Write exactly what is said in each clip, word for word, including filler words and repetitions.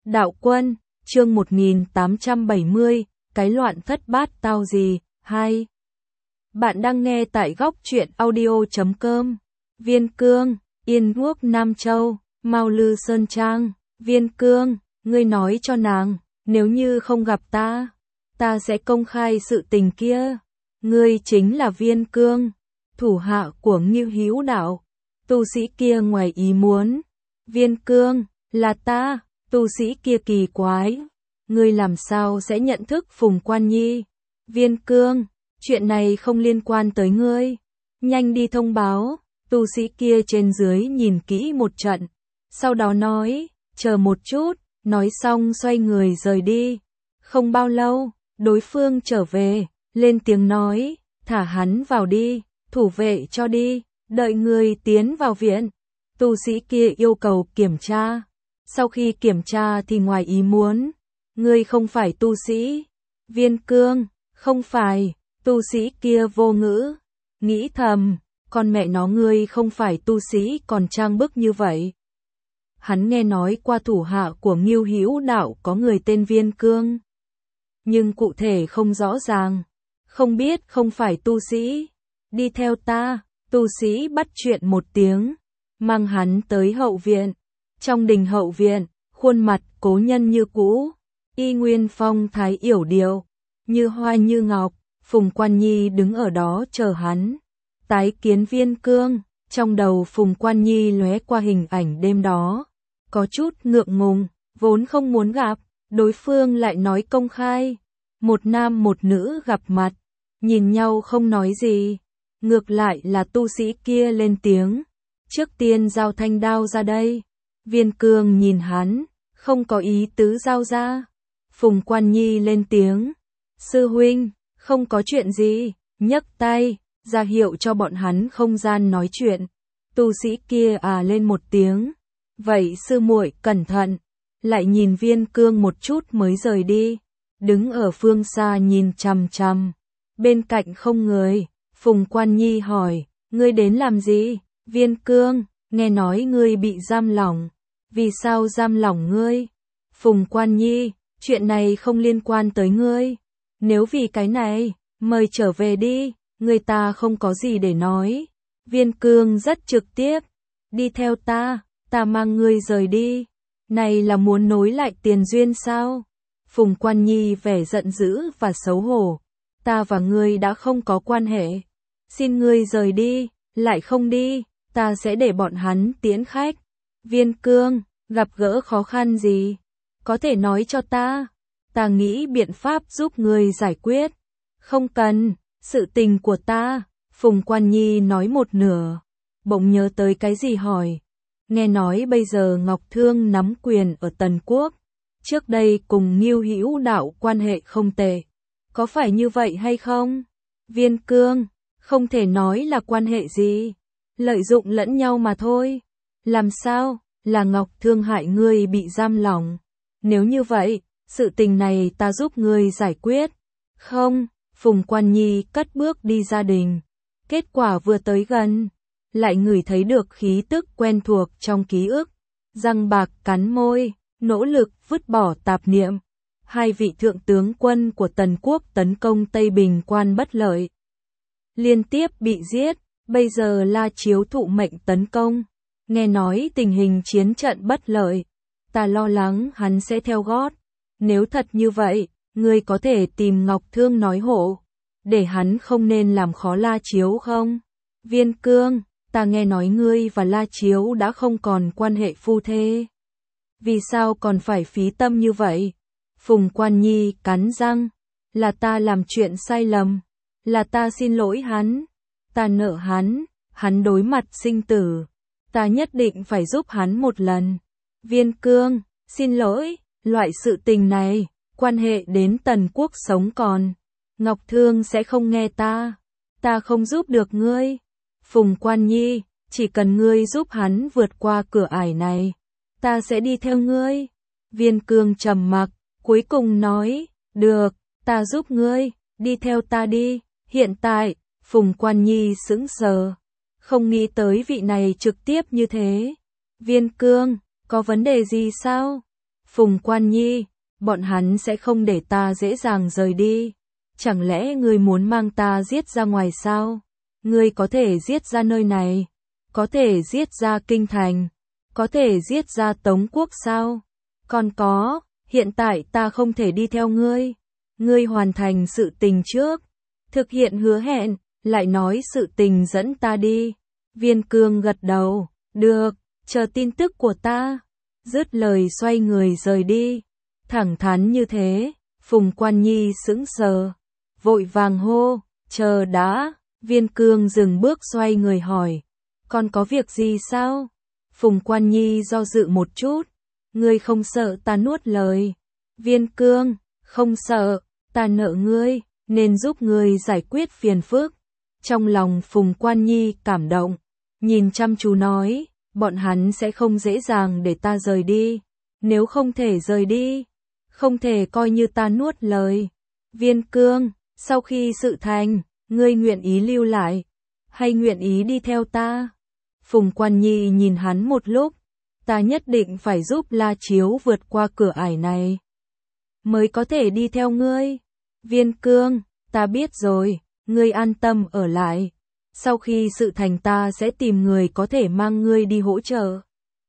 Đạo Quân, chương một nghìn tám trăm bảy mươi, cái loạn thất bát tao gì, hai. Bạn đang nghe tại góc truyện audio chấm com. Viên Cương, Yên Quốc Nam Châu, Mao Lư Sơn Trang. Viên Cương, ngươi nói cho nàng, nếu như không gặp ta, ta sẽ công khai sự tình kia. Ngươi chính là Viên Cương, thủ hạ của Ngưu Hữu Đạo. Tu sĩ kia ngoài ý muốn. Viên Cương, là ta. Tu sĩ kia kỳ quái, ngươi làm sao sẽ nhận thức Phùng Quan Nhi? Viên Cương, chuyện này không liên quan tới ngươi, nhanh đi thông báo. Tu sĩ kia trên dưới nhìn kỹ một trận, sau đó nói, chờ một chút, nói xong xoay người rời đi. Không bao lâu, đối phương trở về, lên tiếng nói, thả hắn vào đi, thủ vệ cho đi, đợi người tiến vào viện. Tu sĩ kia yêu cầu kiểm tra. Sau khi kiểm tra thì ngoài ý muốn, ngươi không phải tu sĩ. Viên Cương, không phải. Tu sĩ kia vô ngữ, nghĩ thầm, con mẹ nó ngươi không phải tu sĩ còn trang bức như vậy. Hắn nghe nói qua thủ hạ của Ngưu Hữu Đạo có người tên Viên Cương, nhưng cụ thể không rõ ràng, không biết không phải tu sĩ. Đi theo ta. Tu sĩ bắt chuyện một tiếng, mang hắn tới hậu viện. Trong đình hậu viện, khuôn mặt cố nhân như cũ, y nguyên phong thái yểu điệu, như hoa như ngọc. Phùng Quan Nhi đứng ở đó chờ hắn. Tái kiến Viên Cương, trong đầu Phùng Quan Nhi lóe qua hình ảnh đêm đó, có chút ngượng ngùng, vốn không muốn gặp, đối phương lại nói công khai. Một nam một nữ gặp mặt, nhìn nhau không nói gì, ngược lại là tu sĩ kia lên tiếng, trước tiên giao thanh đao ra đây. Viên Cương nhìn hắn, không có ý tứ giao ra. Phùng Quan Nhi lên tiếng, sư huynh, không có chuyện gì, nhấc tay, ra hiệu cho bọn hắn không gian nói chuyện. Tu sĩ kia à lên một tiếng, vậy sư muội cẩn thận, lại nhìn Viên Cương một chút mới rời đi, đứng ở phương xa nhìn chằm chằm, bên cạnh không người. Phùng Quan Nhi hỏi, ngươi đến làm gì? Viên Cương, nghe nói ngươi bị giam lỏng. Vì sao giam lỏng ngươi? Phùng Quan Nhi, chuyện này không liên quan tới ngươi. Nếu vì cái này, mời trở về đi, người ta không có gì để nói. Viên Cương rất trực tiếp, đi theo ta, ta mang ngươi rời đi. Này là muốn nối lại tiền duyên sao? Phùng Quan Nhi vẻ giận dữ và xấu hổ. Ta và ngươi đã không có quan hệ. Xin ngươi rời đi, lại không đi, ta sẽ để bọn hắn tiễn khách. Viên Cương, gặp gỡ khó khăn gì? Có thể nói cho ta. Ta nghĩ biện pháp giúp ngươi giải quyết. Không cần, sự tình của ta. Phùng Quan Nhi nói một nửa, bỗng nhớ tới cái gì hỏi. Nghe nói bây giờ Ngọc Thương nắm quyền ở Tần Quốc. Trước đây cùng Ngưu Hữu Đạo quan hệ không tệ. Có phải như vậy hay không? Viên Cương, không thể nói là quan hệ gì. Lợi dụng lẫn nhau mà thôi. Làm sao? Là Ngọc Thương hại ngươi bị giam lỏng. Nếu như vậy, sự tình này ta giúp ngươi giải quyết. Không, Phùng Quan Nhi cất bước đi gia đình. Kết quả vừa tới gần, lại ngửi thấy được khí tức quen thuộc trong ký ức. Răng bạc cắn môi, nỗ lực vứt bỏ tạp niệm. Hai vị thượng tướng quân của Tần Quốc tấn công Tây Bình Quan bất lợi, liên tiếp bị giết, bây giờ La Chiếu thụ mệnh tấn công. Nghe nói tình hình chiến trận bất lợi, ta lo lắng hắn sẽ theo gót. Nếu thật như vậy, ngươi có thể tìm Ngọc Thương nói hộ, để hắn không nên làm khó La Chiếu không? Viên Cương, ta nghe nói ngươi và La Chiếu đã không còn quan hệ phu thê. Vì sao còn phải phí tâm như vậy? Phùng Quan Nhi cắn răng, là ta làm chuyện sai lầm, là ta xin lỗi hắn, ta nợ hắn, hắn đối mặt sinh tử. Ta nhất định phải giúp hắn một lần. Viên Cương, xin lỗi, loại sự tình này, quan hệ đến Tần Quốc sống còn. Ngọc Thương sẽ không nghe ta. Ta không giúp được ngươi. Phùng Quan Nhi, chỉ cần ngươi giúp hắn vượt qua cửa ải này, ta sẽ đi theo ngươi. Viên Cương trầm mặc, cuối cùng nói, được, ta giúp ngươi, đi theo ta đi. Hiện tại, Phùng Quan Nhi sững sờ. Không nghĩ tới vị này trực tiếp như thế. Viên Cương, có vấn đề gì sao? Phùng Quan Nhi, bọn hắn sẽ không để ta dễ dàng rời đi. Chẳng lẽ ngươi muốn mang ta giết ra ngoài sao? Ngươi có thể giết ra nơi này, có thể giết ra kinh thành, có thể giết ra Tống quốc sao? Còn có, hiện tại ta không thể đi theo ngươi. Ngươi hoàn thành sự tình trước, thực hiện hứa hẹn, lại nói sự tình dẫn ta đi. Viên Cương gật đầu, được, chờ tin tức của ta. Dứt lời xoay người rời đi. Thẳng thắn như thế, Phùng Quan Nhi sững sờ, vội vàng hô, chờ đã. Viên Cương dừng bước xoay người hỏi, còn có việc gì sao? Phùng Quan Nhi do dự một chút, ngươi không sợ ta nuốt lời? Viên Cương, không sợ, ta nợ ngươi, nên giúp ngươi giải quyết phiền phức. Trong lòng Phùng Quan Nhi cảm động, nhìn chăm chú nói, bọn hắn sẽ không dễ dàng để ta rời đi. Nếu không thể rời đi, không thể coi như ta nuốt lời. Viên Cương, sau khi sự thành, ngươi nguyện ý lưu lại, hay nguyện ý đi theo ta? Phùng Quan Nhi nhìn hắn một lúc, ta nhất định phải giúp La Chiếu vượt qua cửa ải này, mới có thể đi theo ngươi. Viên Cương, ta biết rồi, ngươi an tâm ở lại. Sau khi sự thành ta sẽ tìm người có thể mang ngươi đi hỗ trợ.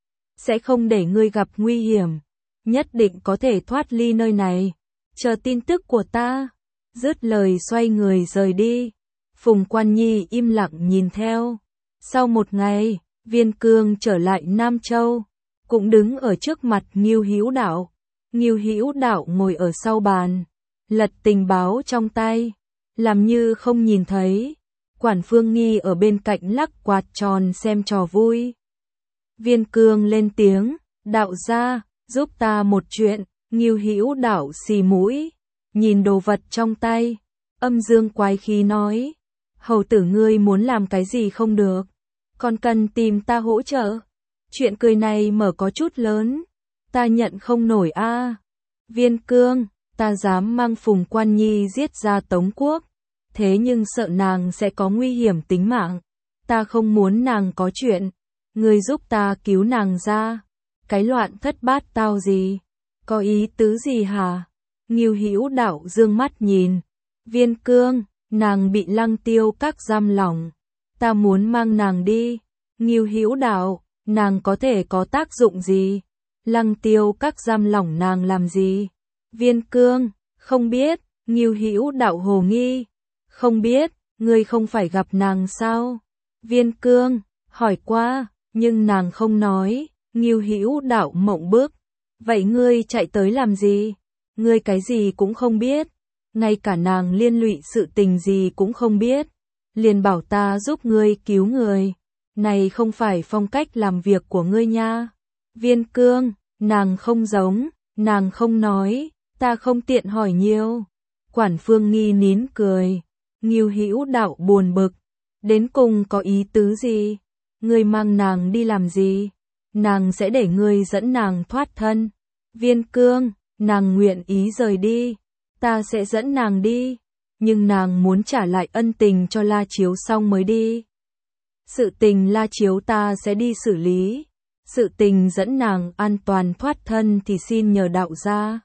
Sẽ không để ngươi gặp nguy hiểm, nhất định có thể thoát ly nơi này. Chờ tin tức của ta. Dứt lời xoay người rời đi. Phùng Quan Nhi im lặng nhìn theo. Sau một ngày, Viên Cương trở lại Nam Châu, cũng đứng ở trước mặt Ngưu Hữu Đạo. Ngưu Hữu Đạo ngồi ở sau bàn, lật tình báo trong tay, làm như không nhìn thấy. Quản Phương Nghi ở bên cạnh lắc quạt tròn xem trò vui. Viên Cương lên tiếng, đạo gia, giúp ta một chuyện. Ngưu Hữu Đạo xì mũi, nhìn đồ vật trong tay, âm dương quái khí nói, hầu tử ngươi muốn làm cái gì không được, còn cần tìm ta hỗ trợ. Chuyện cười này mở có chút lớn, ta nhận không nổi a. À. Viên Cương, ta dám mang Phùng Quan Nhi giết ra Tống quốc, thế nhưng sợ nàng sẽ có nguy hiểm tính mạng, ta không muốn nàng có chuyện, ngươi giúp ta cứu nàng ra. Cái loạn thất bát tao gì? Có ý tứ gì hả? Ngưu Hữu Đạo dương mắt nhìn. Viên Cương, nàng bị Lăng Tiêu các giam lỏng, ta muốn mang nàng đi. Ngưu Hữu Đạo, nàng có thể có tác dụng gì? Lăng Tiêu các giam lỏng nàng làm gì? Viên Cương, không biết. Ngưu Hữu Đạo hồ nghi. Không biết, ngươi không phải gặp nàng sao? Viên Cương, hỏi qua, nhưng nàng không nói. Ngưu Hữu Đạo mộng bức. Vậy ngươi chạy tới làm gì? Ngươi cái gì cũng không biết, ngay cả nàng liên lụy sự tình gì cũng không biết, liền bảo ta giúp ngươi cứu người. Này không phải phong cách làm việc của ngươi nha. Viên Cương, nàng không giống, nàng không nói, ta không tiện hỏi nhiều. Quản Phương Nghi nín cười. Ngưu Hữu Đạo buồn bực, đến cùng có ý tứ gì? Ngươi mang nàng đi làm gì? Nàng sẽ để ngươi dẫn nàng thoát thân. Viên Cương, nàng nguyện ý rời đi, ta sẽ dẫn nàng đi, nhưng nàng muốn trả lại ân tình cho La Chiếu xong mới đi. Sự tình La Chiếu ta sẽ đi xử lý, sự tình dẫn nàng an toàn thoát thân thì xin nhờ đạo gia.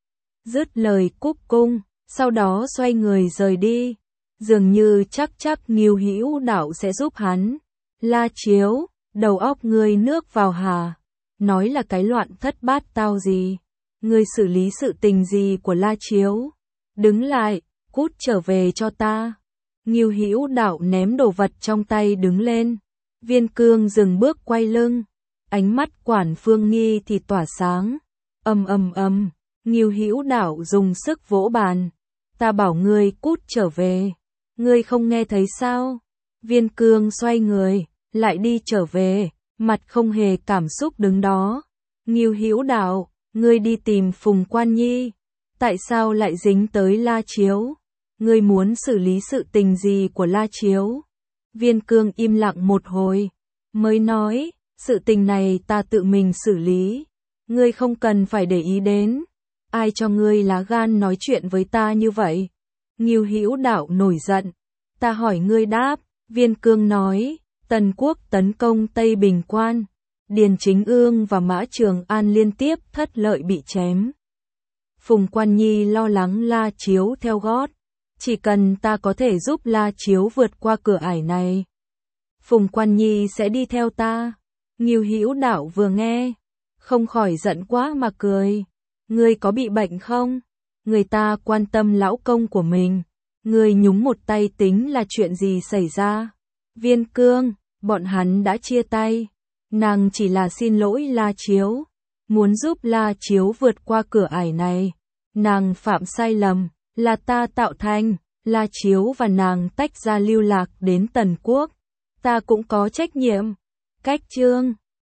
Dứt lời cúp cung, sau đó xoay người rời đi, dường như chắc chắc Ngưu Hữu Đạo sẽ giúp hắn. La Chiếu, đầu óc ngươi nước vào hà, nói là cái loạn thất bát tao gì? Ngươi xử lý sự tình gì của La Chiếu? Đứng lại, cút trở về cho ta. Ngưu Hữu Đạo ném đồ vật trong tay đứng lên. Viên Cương dừng bước quay lưng, ánh mắt Quản Phương Nghi thì tỏa sáng. Ầm ầm ầm, Ngưu Hữu Đạo dùng sức vỗ bàn. Ta bảo ngươi cút trở về, ngươi không nghe thấy sao? Viên Cương xoay người, lại đi trở về, mặt không hề cảm xúc đứng đó. Ngưu Hữu Đạo, ngươi đi tìm Phùng Quan Nhi, tại sao lại dính tới La Chiếu? Ngươi muốn xử lý sự tình gì của La Chiếu? Viên Cương im lặng một hồi, mới nói, sự tình này ta tự mình xử lý, ngươi không cần phải để ý đến. Ai cho ngươi lá gan nói chuyện với ta như vậy? Ngưu Hữu Đạo nổi giận, ta hỏi ngươi đáp. Viên Cương nói, Tần quốc tấn công Tây Bình Quan, Điền Chính Ương và Mã Trường An liên tiếp thất lợi bị chém. Phùng Quan Nhi lo lắng La Chiếu theo gót. Chỉ cần ta có thể giúp La Chiếu vượt qua cửa ải này, Phùng Quan Nhi sẽ đi theo ta. Ngưu Hữu Đạo vừa nghe, không khỏi giận quá mà cười. Ngươi có bị bệnh không? Người ta quan tâm lão công của mình, ngươi nhúng một tay tính là chuyện gì xảy ra? Viên Cương, bọn hắn đã chia tay. Nàng chỉ là xin lỗi La Chiếu, muốn giúp La Chiếu vượt qua cửa ải này. Nàng phạm sai lầm, là ta tạo thành. La Chiếu và nàng tách ra lưu lạc đến Tần Quốc, ta cũng có trách nhiệm. Cách chương